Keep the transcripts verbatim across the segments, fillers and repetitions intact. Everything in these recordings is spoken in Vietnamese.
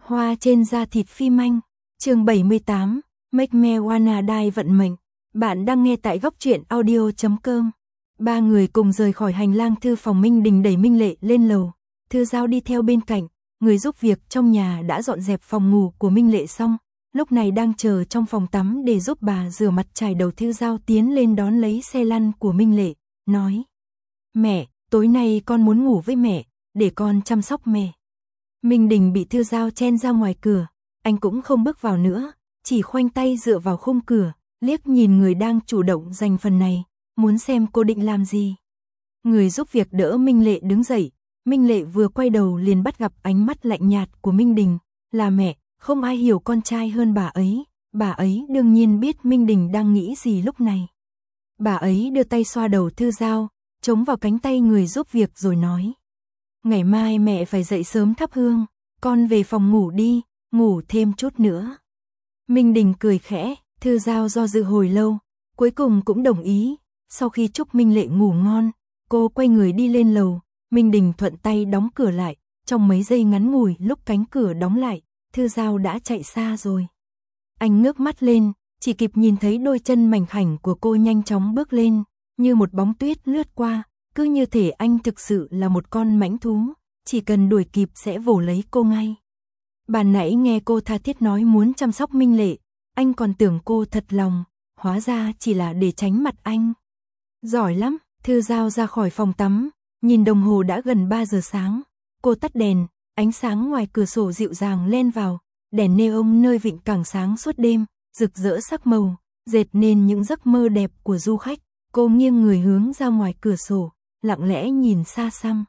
Hoa trên da thịt phim Anh, chương bảy mươi tám, Make Me Wanna Die vận mệnh. Bạn đang nghe tại góc truyện audio chấm com. Ba người cùng rời khỏi hành lang thư phòng. Minh Đình đẩy Minh Lệ lên lầu, Thư Giao đi theo bên cạnh. Người giúp việc trong nhà đã dọn dẹp phòng ngủ của Minh Lệ xong, lúc này đang chờ trong phòng tắm để giúp bà rửa mặt chải đầu. Thư Giao tiến lên đón lấy xe lăn của Minh Lệ, nói: "Mẹ, tối nay con muốn ngủ với mẹ, để con chăm sóc mẹ." Minh Đình bị Thư Giao chen ra ngoài cửa, anh cũng không bước vào nữa, chỉ khoanh tay dựa vào khung cửa, liếc nhìn người đang chủ động giành phần này, muốn xem cô định làm gì. Người giúp việc đỡ Minh Lệ đứng dậy, Minh Lệ vừa quay đầu liền bắt gặp ánh mắt lạnh nhạt của Minh Đình, là mẹ, không ai hiểu con trai hơn bà ấy, bà ấy đương nhiên biết Minh Đình đang nghĩ gì lúc này. Bà ấy đưa tay xoa đầu Thư Giao, chống vào cánh tay người giúp việc rồi nói: "Ngày mai mẹ phải dậy sớm thắp hương, con về phòng ngủ đi, ngủ thêm chút nữa." Minh Đình cười khẽ, Thư Giao do dự hồi lâu, cuối cùng cũng đồng ý. Sau khi chúc Minh Lệ ngủ ngon, cô quay người đi lên lầu, Minh Đình thuận tay đóng cửa lại, trong mấy giây ngắn ngủi lúc cánh cửa đóng lại, Thư Giao đã chạy xa rồi. Anh ngước mắt lên, chỉ kịp nhìn thấy đôi chân mảnh khảnh của cô nhanh chóng bước lên, như một bóng tuyết lướt qua, cứ như thể anh thực sự là một con mãnh thú, chỉ cần đuổi kịp sẽ vồ lấy cô ngay. Ban nãy nghe cô tha thiết nói muốn chăm sóc Minh Lệ, anh còn tưởng cô thật lòng, hóa ra chỉ là để tránh mặt anh. Giỏi lắm. Thư Giao ra khỏi phòng tắm, nhìn đồng hồ đã gần ba giờ sáng, cô tắt đèn, ánh sáng ngoài cửa sổ dịu dàng len vào, đèn neon nơi vịnh càng sáng suốt đêm, rực rỡ sắc màu, dệt nên những giấc mơ đẹp của du khách. Cô nghiêng người hướng ra ngoài cửa sổ, lặng lẽ nhìn xa xăm.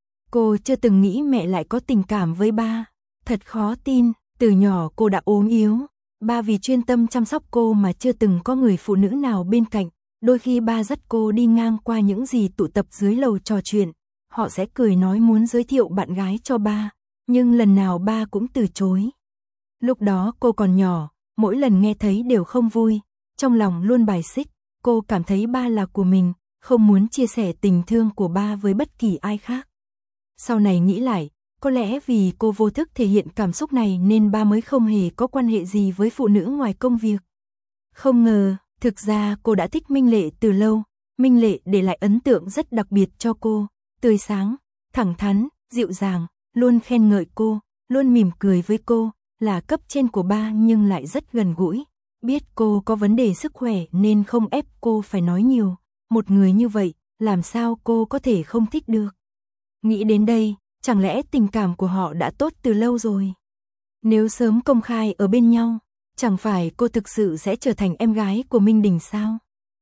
Cô chưa từng nghĩ mẹ lại có tình cảm với ba, thật khó tin, từ nhỏ cô đã ốm yếu, ba vì chuyên tâm chăm sóc cô mà chưa từng có người phụ nữ nào bên cạnh. Đôi khi ba dắt cô đi ngang qua những gì tụ tập dưới lầu trò chuyện, họ sẽ cười nói muốn giới thiệu bạn gái cho ba, nhưng lần nào ba cũng từ chối. Lúc đó cô còn nhỏ, mỗi lần nghe thấy đều không vui, trong lòng luôn bài xích, cô cảm thấy ba là của mình, không muốn chia sẻ tình thương của ba với bất kỳ ai khác. Sau này nghĩ lại, có lẽ vì cô vô thức thể hiện cảm xúc này nên ba mới không hề có quan hệ gì với phụ nữ ngoài công việc. Không ngờ, thực ra cô đã thích Minh Lệ từ lâu, Minh Lệ để lại ấn tượng rất đặc biệt cho cô, tươi sáng, thẳng thắn, dịu dàng, luôn khen ngợi cô, luôn mỉm cười với cô, là cấp trên của ba nhưng lại rất gần gũi, biết cô có vấn đề sức khỏe nên không ép cô phải nói nhiều, một người như vậy, làm sao cô có thể không thích được. Nghĩ đến đây, chẳng lẽ tình cảm của họ đã tốt từ lâu rồi? Nếu sớm công khai ở bên nhau, chẳng phải cô thực sự sẽ trở thành em gái của Minh Đình sao?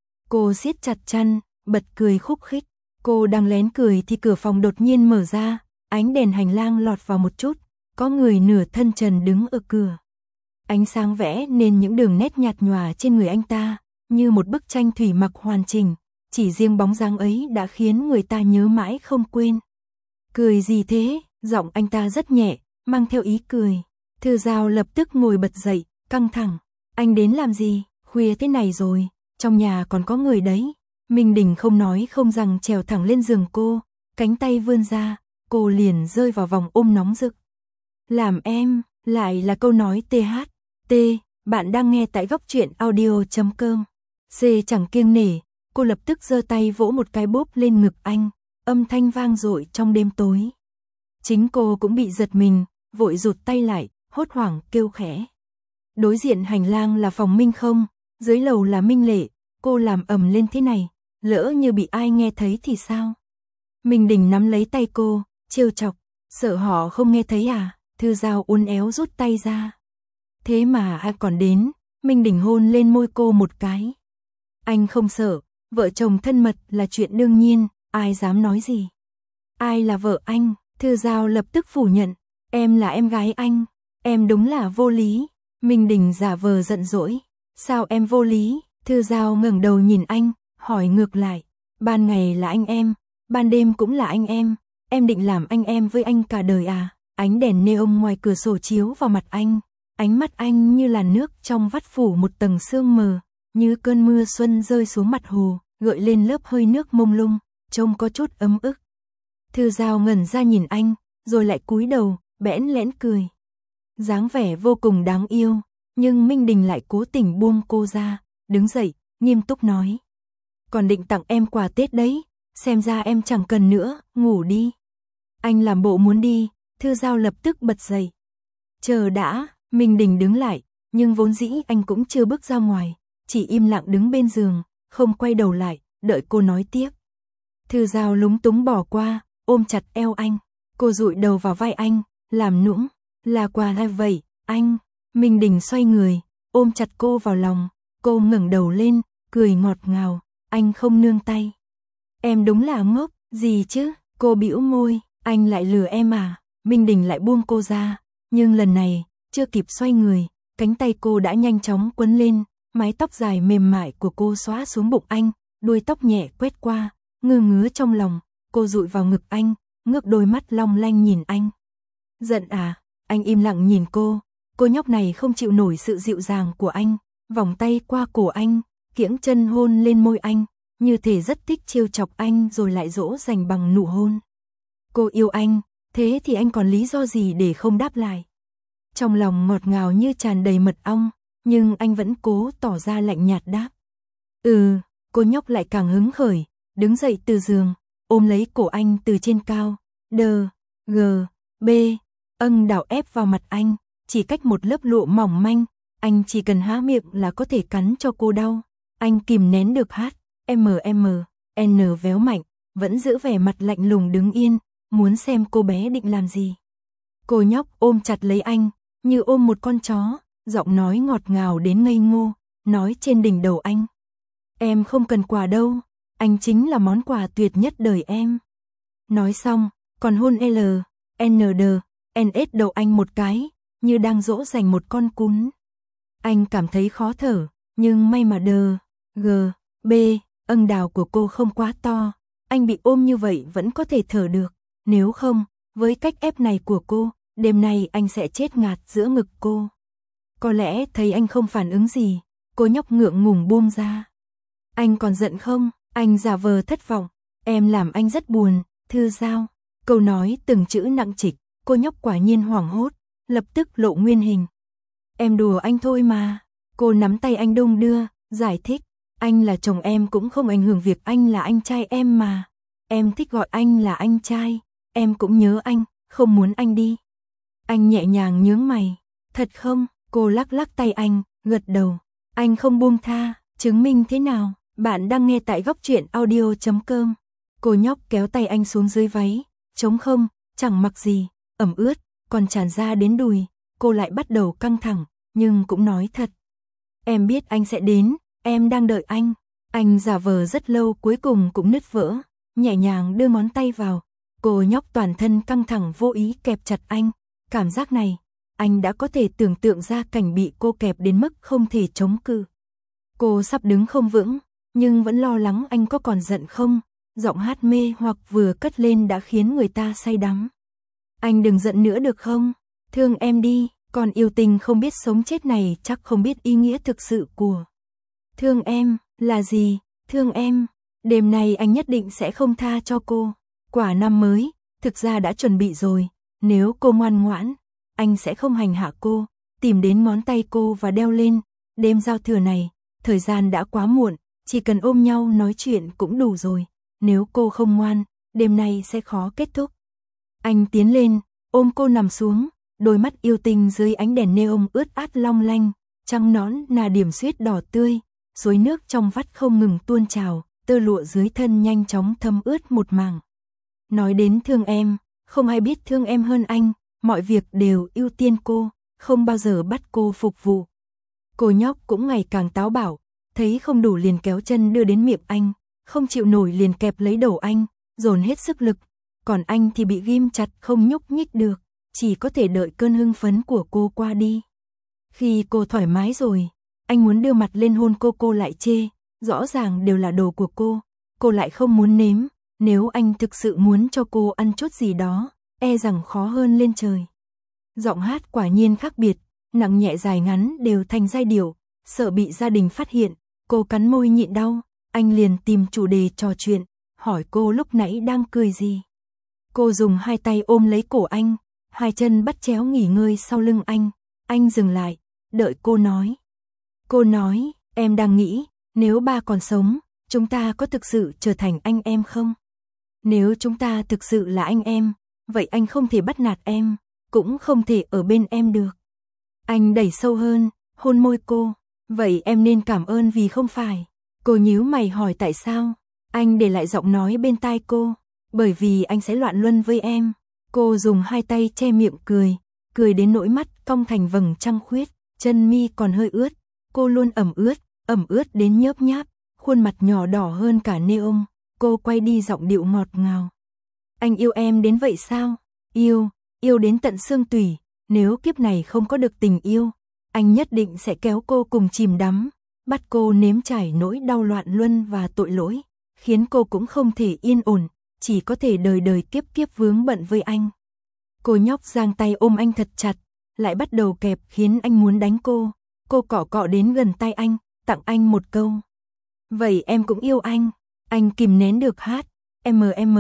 Cô siết chặt chân, bật cười khúc khích. Cô đang lén cười thì cửa phòng đột nhiên mở ra, ánh đèn hành lang lọt vào một chút, có người nửa thân trần đứng ở cửa. Ánh sáng vẽ nên những đường nét nhạt nhòa trên người anh ta, như một bức tranh thủy mặc hoàn chỉnh, chỉ riêng bóng dáng ấy đã khiến người ta nhớ mãi không quên. Cười gì thế? Giọng anh ta rất nhẹ, mang theo ý cười. Thư Giao lập tức ngồi bật dậy, căng thẳng. Anh đến làm gì? Khuya thế này rồi, trong nhà còn có người đấy. Minh Đình không nói không rằng trèo thẳng lên giường cô, cánh tay vươn ra, cô liền rơi vào vòng ôm nóng rực. Làm em, lại là câu nói tê hát. T, bạn đang nghe tại góc truyện audio chấm com. C chẳng kiêng nể, cô lập tức giơ tay vỗ một cái bóp lên ngực anh, âm thanh vang dội trong đêm tối. Chính cô cũng bị giật mình, vội rụt tay lại, hốt hoảng kêu khẽ. Đối diện hành lang là phòng Minh Không, dưới lầu là Minh Lệ, cô làm ầm lên thế này, lỡ như bị ai nghe thấy thì sao? Minh Đình nắm lấy tay cô, trêu chọc, sợ họ không nghe thấy à? Thư Giao uốn éo rút tay ra. Thế mà ai còn đến, Minh Đình hôn lên môi cô một cái. Anh không sợ, vợ chồng thân mật là chuyện đương nhiên, ai dám nói gì? Ai là vợ anh? Thư Giao lập tức phủ nhận, em là em gái anh, em đúng là vô lý. Minh Đình giả vờ giận dỗi, sao em vô lý? Thư Giao ngẩng đầu nhìn anh, hỏi ngược lại, ban ngày là anh em, ban đêm cũng là anh em, em định làm anh em với anh cả đời à? Ánh đèn neon ngoài cửa sổ chiếu vào mặt anh, ánh mắt anh như làn nước trong vắt phủ một tầng sương mờ, như cơn mưa xuân rơi xuống mặt hồ, gợi lên lớp hơi nước mông lung, trông có chút ấm ức. Thư Giao ngẩn ra nhìn anh, rồi lại cúi đầu, bẽn lẽn cười. dáng vẻ vô cùng đáng yêu, nhưng Minh Đình lại cố tình buông cô ra, đứng dậy, nghiêm túc nói. Còn định tặng em quà Tết đấy, xem ra em chẳng cần nữa, ngủ đi. Anh làm bộ muốn đi, Thư Giao lập tức bật dậy. Chờ đã, Minh Đình đứng lại, nhưng vốn dĩ anh cũng chưa bước ra ngoài, chỉ im lặng đứng bên giường, không quay đầu lại, đợi cô nói tiếp. Thư Giao lúng túng bỏ qua, ôm chặt eo anh, cô dụi đầu vào vai anh, làm nũng, là quà hay vậy, anh? Minh Đình xoay người, ôm chặt cô vào lòng, cô ngẩng đầu lên, cười ngọt ngào, anh không nương tay. Em đúng là ngốc, gì chứ, cô bĩu môi, anh lại lừa em à? Minh Đình lại buông cô ra, nhưng lần này, chưa kịp xoay người, cánh tay cô đã nhanh chóng quấn lên, mái tóc dài mềm mại của cô xõa xuống bụng anh, đuôi tóc nhẹ quét qua, ngơ ngứa trong lòng, cô dụi vào ngực anh, ngước đôi mắt long lanh nhìn anh. Giận à? Anh im lặng nhìn cô, cô nhóc này không chịu nổi sự dịu dàng của anh, vòng tay qua cổ anh, kiễng chân hôn lên môi anh, như thể rất thích trêu chọc anh rồi lại dỗ dành bằng nụ hôn. Cô yêu anh, thế thì anh còn lý do gì để không đáp lại? Trong lòng ngọt ngào như tràn đầy mật ong, nhưng anh vẫn cố tỏ ra lạnh nhạt đáp. Ừ, cô nhóc lại càng hứng khởi, đứng dậy từ giường, ôm lấy cổ anh từ trên cao, đờ, gờ, bê, âng đảo ép vào mặt anh, chỉ cách một lớp lụa mỏng manh, anh chỉ cần há miệng là có thể cắn cho cô đau. Anh kìm nén được hát, M M, N véo mạnh, vẫn giữ vẻ mặt lạnh lùng đứng yên, muốn xem cô bé định làm gì. Cô nhóc ôm chặt lấy anh, như ôm một con chó, giọng nói ngọt ngào đến ngây ngô, nói trên đỉnh đầu anh. Em không cần quà đâu, anh chính là món quà tuyệt nhất đời em. Nói xong, còn hôn L, N D, N S đầu anh một cái, như đang dỗ dành một con cún. Anh cảm thấy khó thở, nhưng may mà đờ, G, B, âng đào của cô không quá to, anh bị ôm như vậy vẫn có thể thở được, nếu không, với cách ép này của cô, đêm nay anh sẽ chết ngạt giữa ngực cô. Có lẽ thấy anh không phản ứng gì, cô nhóc ngượng ngùng buông ra. Anh còn giận không? Anh giả vờ thất vọng, em làm anh rất buồn, Thư Giao. Câu nói từng chữ nặng trịch, cô nhóc quả nhiên hoảng hốt, lập tức lộ nguyên hình. Em đùa anh thôi mà. Cô nắm tay anh đung đưa, giải thích, anh là chồng em cũng không ảnh hưởng việc anh là anh trai em mà. Em thích gọi anh là anh trai, em cũng nhớ anh, không muốn anh đi. Anh nhẹ nhàng nhướng mày, thật không? Cô lắc lắc tay anh, gật đầu. Anh không buông tha, chứng minh thế nào? Bạn đang nghe tại góc truyện audio chấm com. Cô nhóc kéo tay anh xuống dưới váy, trống không, chẳng mặc gì, ẩm ướt, còn tràn ra đến đùi. Cô lại bắt đầu căng thẳng, nhưng cũng nói thật. Em biết anh sẽ đến, em đang đợi anh. Anh giả vờ rất lâu cuối cùng cũng nứt vỡ, nhẹ nhàng đưa ngón tay vào. Cô nhóc toàn thân căng thẳng vô ý kẹp chặt anh. Cảm giác này, anh đã có thể tưởng tượng ra cảnh bị cô kẹp đến mức không thể chống cự. Cô sắp đứng không vững, nhưng vẫn lo lắng anh có còn giận không. Giọng hát mê hoặc vừa cất lên đã khiến người ta say đắm. Anh đừng giận nữa được không? Thương em đi, còn yêu tình không biết sống chết này chắc không biết ý nghĩa thực sự của. Thương em, là gì? Thương em, đêm nay anh nhất định sẽ không tha cho cô. Quả năm mới, thực ra đã chuẩn bị rồi, nếu cô ngoan ngoãn, anh sẽ không hành hạ cô, tìm đến ngón tay cô và đeo lên. Đêm giao thừa này, thời gian đã quá muộn, chỉ cần ôm nhau nói chuyện cũng đủ rồi. Nếu cô không ngoan, đêm nay sẽ khó kết thúc. Anh tiến lên, ôm cô nằm xuống, đôi mắt yêu tình dưới ánh đèn neon ướt át long lanh, trăng nón nà điểm xuyết đỏ tươi, suối nước trong vắt không ngừng tuôn trào, tơ lụa dưới thân nhanh chóng thấm ướt một mảng. Nói đến thương em, không ai biết thương em hơn anh, mọi việc đều ưu tiên cô, không bao giờ bắt cô phục vụ. Cô nhóc cũng ngày càng táo bạo, thấy không đủ liền kéo chân đưa đến miệng anh, không chịu nổi liền kẹp lấy đầu anh, dồn hết sức lực, còn anh thì bị ghim chặt không nhúc nhích được, chỉ có thể đợi cơn hưng phấn của cô qua đi. Khi cô thoải mái rồi, anh muốn đưa mặt lên hôn cô cô lại chê, rõ ràng đều là đồ của cô, cô lại không muốn nếm, nếu anh thực sự muốn cho cô ăn chút gì đó, e rằng khó hơn lên trời. Giọng hát quả nhiên khác biệt, nặng nhẹ dài ngắn đều thành giai điệu, sợ bị gia đình phát hiện, cô cắn môi nhịn đau, anh liền tìm chủ đề trò chuyện, hỏi cô lúc nãy đang cười gì. Cô dùng hai tay ôm lấy cổ anh, hai chân bắt chéo nghỉ ngơi sau lưng anh. Anh dừng lại, đợi cô nói. Cô nói, em đang nghĩ, nếu ba còn sống, chúng ta có thực sự trở thành anh em không? Nếu chúng ta thực sự là anh em, vậy anh không thể bắt nạt em, cũng không thể ở bên em được. Anh đẩy sâu hơn, hôn môi cô. Vậy em nên cảm ơn vì không phải. Cô nhíu mày hỏi tại sao. Anh để lại giọng nói bên tai cô. Bởi vì anh sẽ loạn luân với em. Cô dùng hai tay che miệng cười, cười đến nỗi mắt cong thành vầng trăng khuyết, chân mi còn hơi ướt. Cô luôn ẩm ướt, ẩm ướt đến nhớp nháp, khuôn mặt nhỏ đỏ hơn cả neon. Cô quay đi giọng điệu ngọt ngào. Anh yêu em đến vậy sao? Yêu, yêu đến tận xương tủy. Nếu kiếp này không có được tình yêu, anh nhất định sẽ kéo cô cùng chìm đắm, bắt cô nếm trải nỗi đau loạn luân và tội lỗi, khiến cô cũng không thể yên ổn, chỉ có thể đời đời kiếp kiếp vướng bận với anh. Cô nhóc giang tay ôm anh thật chặt, lại bắt đầu kẹp khiến anh muốn đánh cô. Cô cọ cọ đến gần tay anh, tặng anh một câu. Vậy em cũng yêu anh. Anh kìm nén được hát, em em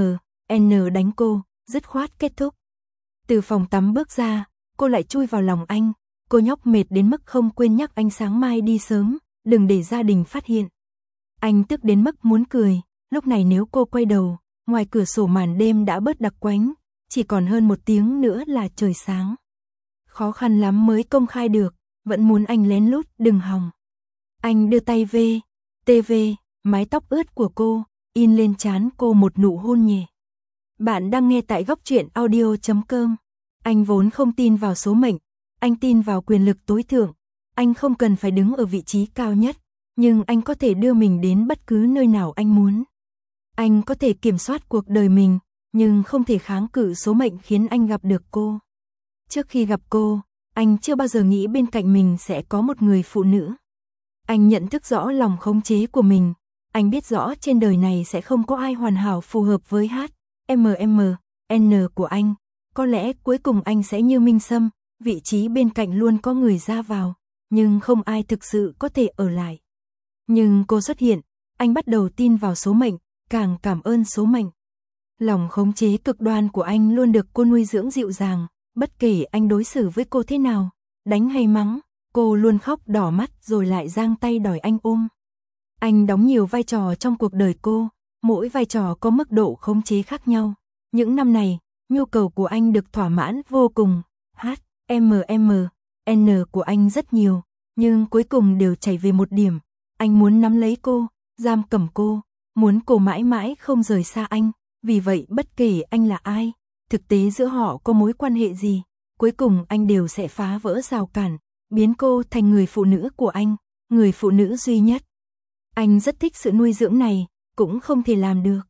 en đánh cô, dứt khoát kết thúc. Từ phòng tắm bước ra, cô lại chui vào lòng anh. Cô nhóc mệt đến mức không quên nhắc anh sáng mai đi sớm, đừng để gia đình phát hiện. Anh tức đến mức muốn cười, lúc này nếu cô quay đầu, ngoài cửa sổ màn đêm đã bớt đặc quánh, chỉ còn hơn một tiếng nữa là trời sáng. Khó khăn lắm mới công khai được, vẫn muốn anh lén lút đừng hòng. Anh đưa tay về, tê vê, mái tóc ướt của cô, in lên trán cô một nụ hôn nhẹ. Bạn đang nghe tại góc truyện audio chấm com. Anh vốn không tin vào số mệnh, anh tin vào quyền lực tối thượng. Anh không cần phải đứng ở vị trí cao nhất, nhưng anh có thể đưa mình đến bất cứ nơi nào anh muốn. Anh có thể kiểm soát cuộc đời mình, nhưng không thể kháng cự số mệnh khiến anh gặp được cô. Trước khi gặp cô, anh chưa bao giờ nghĩ bên cạnh mình sẽ có một người phụ nữ. Anh nhận thức rõ lòng khống chế của mình. Anh biết rõ trên đời này sẽ không có ai hoàn hảo phù hợp với hát em em en của anh. Có lẽ cuối cùng anh sẽ như Minh Sâm, vị trí bên cạnh luôn có người ra vào, nhưng không ai thực sự có thể ở lại. Nhưng cô xuất hiện, anh bắt đầu tin vào số mệnh, càng cảm ơn số mệnh. Lòng khống chế cực đoan của anh luôn được cô nuôi dưỡng dịu dàng, bất kể anh đối xử với cô thế nào, đánh hay mắng, cô luôn khóc đỏ mắt rồi lại giang tay đòi anh ôm. Anh đóng nhiều vai trò trong cuộc đời cô, mỗi vai trò có mức độ khống chế khác nhau. Những năm này, nhu cầu của anh được thỏa mãn vô cùng. hát em em en của anh rất nhiều, nhưng cuối cùng đều chảy về một điểm. Anh muốn nắm lấy cô, giam cầm cô, muốn cô mãi mãi không rời xa anh. Vì vậy bất kể anh là ai, thực tế giữa họ có mối quan hệ gì, cuối cùng anh đều sẽ phá vỡ rào cản, biến cô thành người phụ nữ của anh, người phụ nữ duy nhất. Anh rất thích sự nuôi dưỡng này, cũng không thể làm được.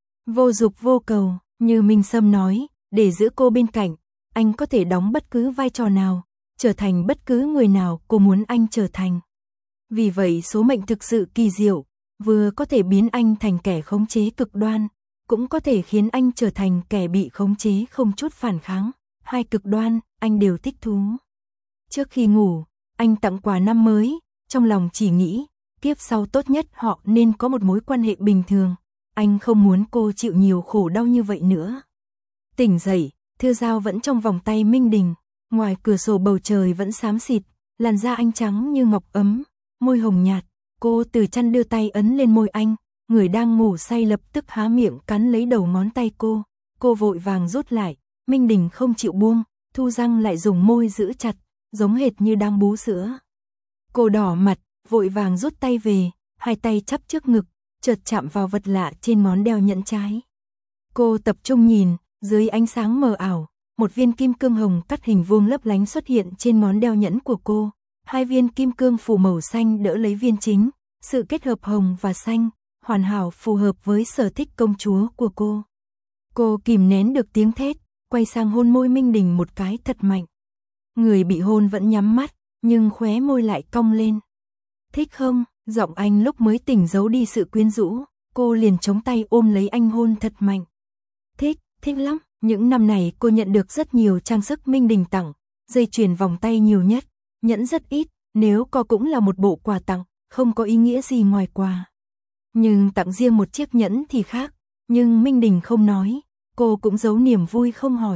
Vô dục vô cầu, như Minh Sâm nói, để giữ cô bên cạnh, anh có thể đóng bất cứ vai trò nào, trở thành bất cứ người nào cô muốn anh trở thành. Vì vậy số mệnh thực sự kỳ diệu, vừa có thể biến anh thành kẻ khống chế cực đoan, cũng có thể khiến anh trở thành kẻ bị khống chế không chút phản kháng. Hai cực đoan, anh đều thích thú. Trước khi ngủ, anh tặng quà năm mới, trong lòng chỉ nghĩ, kiếp sau tốt nhất họ nên có một mối quan hệ bình thường. Anh không muốn cô chịu nhiều khổ đau như vậy nữa. Tỉnh dậy, thưa dao vẫn trong vòng tay Minh Đình, ngoài cửa sổ bầu trời vẫn xám xịt, làn da anh trắng như ngọc ấm, môi hồng nhạt. Cô từ chăn đưa tay ấn lên môi anh, người đang ngủ say lập tức há miệng cắn lấy đầu ngón tay cô. Cô vội vàng rút lại, Minh Đình không chịu buông, thu răng lại dùng môi giữ chặt, giống hệt như đang bú sữa. Cô đỏ mặt, vội vàng rút tay về, hai tay chắp trước ngực, chợt chạm vào vật lạ trên ngón đeo nhẫn trái. Cô tập trung nhìn, dưới ánh sáng mờ ảo, một viên kim cương hồng cắt hình vuông lấp lánh xuất hiện trên ngón đeo nhẫn của cô. Hai viên kim cương phủ màu xanh đỡ lấy viên chính, sự kết hợp hồng và xanh, hoàn hảo phù hợp với sở thích công chúa của cô. Cô kìm nén được tiếng thét, quay sang hôn môi Minh Đình một cái thật mạnh. Người bị hôn vẫn nhắm mắt, nhưng khóe môi lại cong lên. Thích không? Giọng anh lúc mới tỉnh giấu đi sự quyến rũ, cô liền chống tay ôm lấy anh hôn thật mạnh. Thích, thích lắm. Những năm này cô nhận được rất nhiều trang sức Minh Đình tặng, dây chuyền vòng tay nhiều nhất, nhẫn rất ít, nếu có cũng là một bộ quà tặng, không có ý nghĩa gì ngoài quà. Nhưng tặng riêng một chiếc nhẫn thì khác, nhưng Minh Đình không nói, cô cũng giấu niềm vui không hỏi,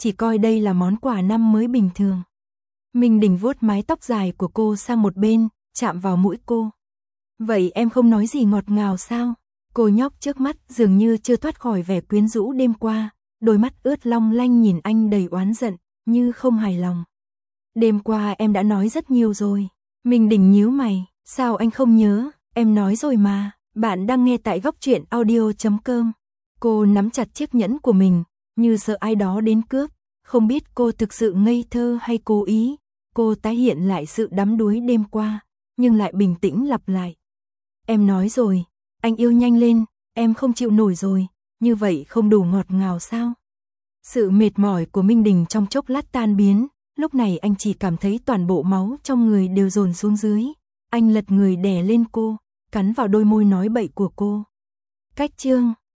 chỉ coi đây là món quà năm mới bình thường. Minh Đình vuốt mái tóc dài của cô sang một bên, chạm vào mũi cô. Vậy em không nói gì ngọt ngào sao? Cô nhóc trước mắt dường như chưa thoát khỏi vẻ quyến rũ đêm qua, đôi mắt ướt long lanh nhìn anh đầy oán giận, như không hài lòng. Đêm qua em đã nói rất nhiều rồi. Minh Đình nhíu mày, sao anh không nhớ, em nói rồi mà. Bạn đang nghe tại góc truyện audio chấm com. Cô nắm chặt chiếc nhẫn của mình, như sợ ai đó đến cướp, không biết cô thực sự ngây thơ hay cố ý. Cô tái hiện lại sự đắm đuối đêm qua, nhưng lại bình tĩnh lặp lại. Em nói rồi, anh yêu nhanh lên, em không chịu nổi rồi, như vậy không đủ ngọt ngào sao? Sự mệt mỏi của Minh Đình trong chốc lát tan biến, lúc này anh chỉ cảm thấy toàn bộ máu trong người đều dồn xuống dưới. Anh lật người đè lên cô, cắn vào đôi môi nói bậy của cô. Cách chương